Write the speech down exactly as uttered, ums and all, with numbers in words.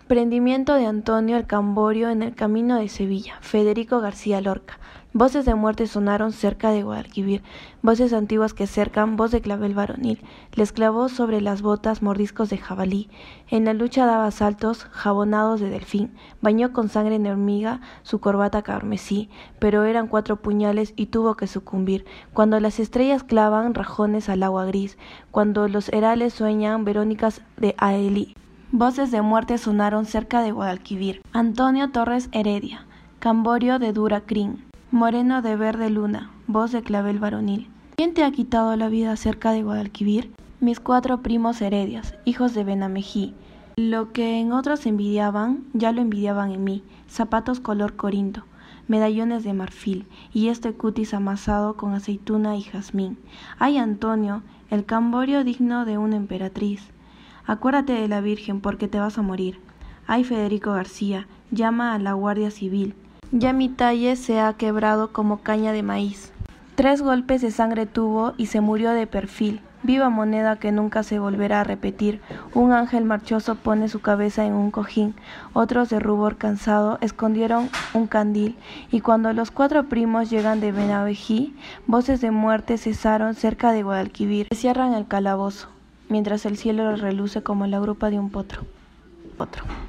Prendimiento de Antonio el Camborio en el camino de Sevilla. Federico García Lorca. Voces de muerte sonaron cerca de Guadalquivir, voces antiguas que cercan, voz de clavel varonil. Les clavó sobre las botas mordiscos de jabalí. En la lucha daba saltos, jabonados de delfín. Bañó con sangre de hormiga su corbata carmesí, pero eran cuatro puñales y tuvo que sucumbir. Cuando las estrellas clavan rajones al agua gris, cuando los herales sueñan verónicas de Aelí. Voces de muerte sonaron cerca de Guadalquivir. Antonio Torres Heredia. Camborio de dura crin. Moreno de verde luna. Voz de clavel varonil. ¿Quién te ha quitado la vida cerca de Guadalquivir? Mis cuatro primos Heredias, hijos de Benamejí. Lo que en otros envidiaban, ya lo envidiaban en mí. Zapatos color corinto, medallones de marfil, y este cutis amasado con aceituna y jazmín. Ay, Antonio, el Camborio digno de una emperatriz. Acuérdate de la Virgen porque te vas a morir. Ay, Federico García, llama a la Guardia Civil. Ya mi talle se ha quebrado como caña de maíz. Tres golpes de sangre tuvo y se murió de perfil. Viva moneda que nunca se volverá a repetir. Un ángel marchoso pone su cabeza en un cojín. Otros de rubor cansado escondieron un candil. Y cuando los cuatro primos llegan de Benamejí, voces de muerte cesaron cerca de Guadalquivir. Se cierran el calabozo, mientras el cielo reluce como la grupa de un potro. potro.